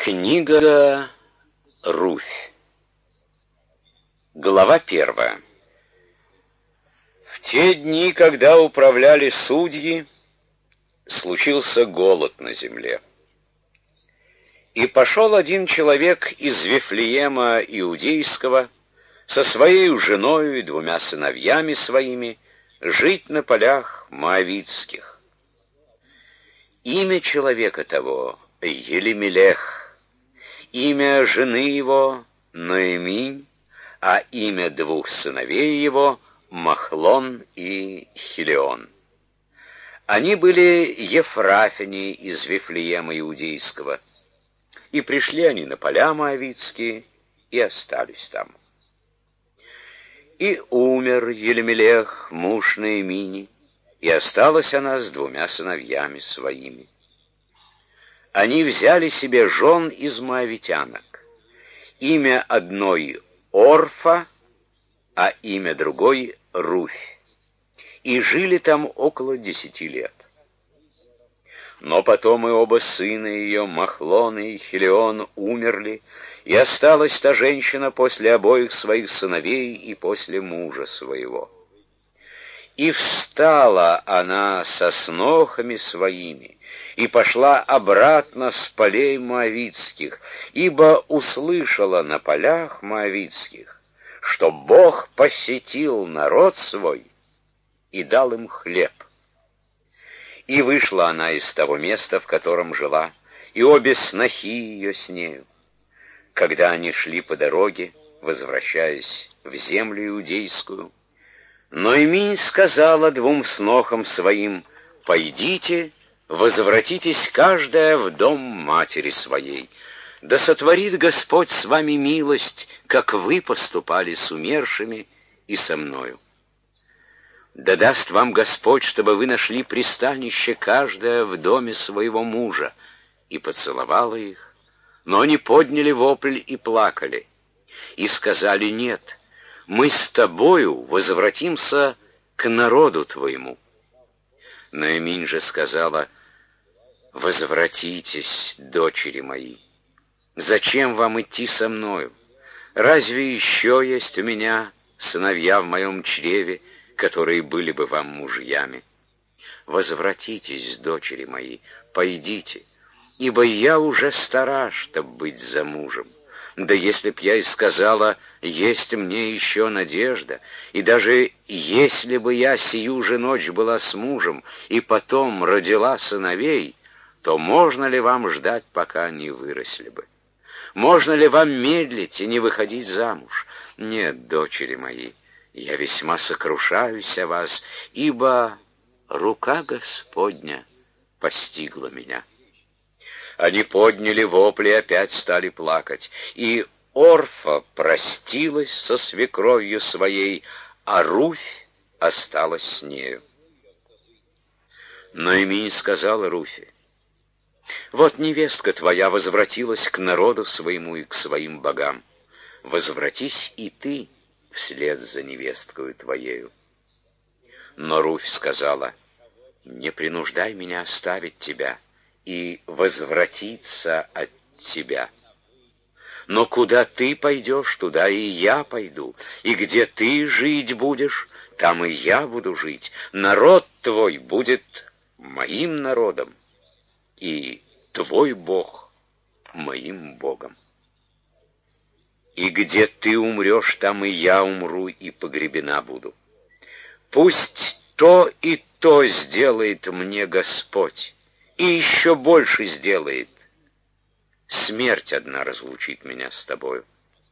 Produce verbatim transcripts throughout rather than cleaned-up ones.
Книга Руфь. Глава первая. В те дни, когда управляли судьи, случился голод на земле. И пошел один человек из Вифлеема Иудейского со своей женою и двумя сыновьями своими жить на полях моавитских. Имя человека того — Елемелех, имя жены его — Ноэминь, а имя двух сыновей его — Махлон и Хилион. Они были ефрафяне из Вифлеема Иудейского, и пришли они на поля моавитские и остались там. И умер Елемелех, муж Ноэмини, и осталась она с двумя сыновьями своими. Они взяли себе жен из моавитянок. Имя одной — Орфа, а имя другой — Руфь. И жили там около десяти лет. Но потом и оба сына ее, Махлон и Хилион, умерли, и осталась та женщина после обоих своих сыновей и после мужа своего. И встала она со снохами своими, и пошла обратно с полей моавитских, ибо услышала на полях моавитских, что Бог посетил народ свой и дал им хлеб. И вышла она из того места, в котором жила, и обе снохи ее с нею. Когда они шли по дороге, возвращаясь в землю иудейскую, Ноэминь сказала двум снохам своим: «Пойдите, возвратитесь каждая в дом матери своей. Да сотворит Господь с вами милость, как вы поступали с умершими и со мною. Да даст вам Господь, чтобы вы нашли пристанище каждая в доме своего мужа». И поцеловала их, но они подняли вопль и плакали, и сказали: «Нет, мы с тобою возвратимся к народу твоему». Ноэминь же сказала: «Возвратитесь, дочери мои. Зачем вам идти со мною? Разве еще есть у меня сыновья в моем чреве, которые были бы вам мужьями? Возвратитесь, дочери мои, пойдите, ибо я уже стара, чтоб быть замужем. Да если б я и сказала: есть мне еще надежда, и даже если бы я сию же ночь была с мужем и потом родила сыновей, то можно ли вам ждать, пока они выросли бы? Можно ли вам медлить и не выходить замуж? Нет, дочери мои, я весьма сокрушаюсь о вас, ибо рука Господня постигла меня». Они подняли вопли и опять стали плакать, и Орфа простилась со свекровью своей, а Руфь осталась с нею. Ноэминь сказала Руфи: «Вот невестка твоя возвратилась к народу своему и к своим богам. Возвратись и ты вслед за невесткою твоею». Но Руфь сказала: «Не принуждай меня оставить тебя и возвратиться от тебя. Но куда ты пойдешь, туда и я пойду, и где ты жить будешь, там и я буду жить. Народ твой будет моим народом, и твой Бог моим Богом. И где ты умрешь, там и я умру и погребена буду. Пусть то и то сделает мне Господь, и еще больше сделает. Смерть одна разлучит меня с тобою».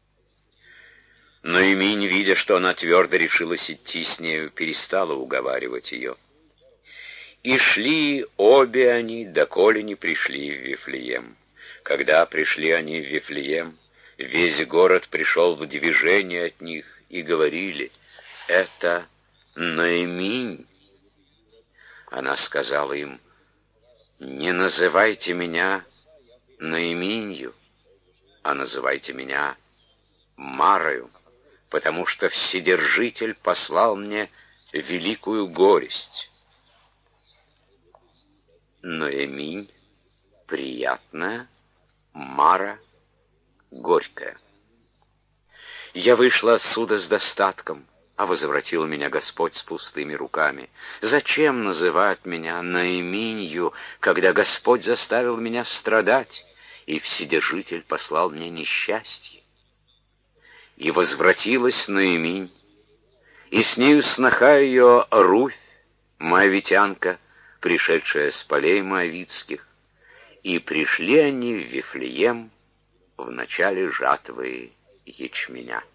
Но Ноэминь, видя, что она твердо решилась идти с нею, перестала уговаривать ее. И шли обе они, доколе не пришли в Вифлеем. Когда пришли они в Вифлеем, весь город пришел в движение от них, и говорили: «Это Ноэминь». Она сказала им: «Не называйте меня Ноэминью, а называйте меня Марою, потому что Вседержитель послал мне великую горесть». Ноэминь приятная, Мара Горькая. Я вышла отсюда с достатком, а возвратил меня Господь с пустыми руками. Зачем называть меня Наиминью, когда Господь заставил меня страдать, и Вседержитель послал мне несчастье? И возвратилась Наиминь, и с нею сноха ее Руфь, моавитянка, пришедшая с полей моавитских, и пришли они в Вифлеем в начале жатвы ячменя.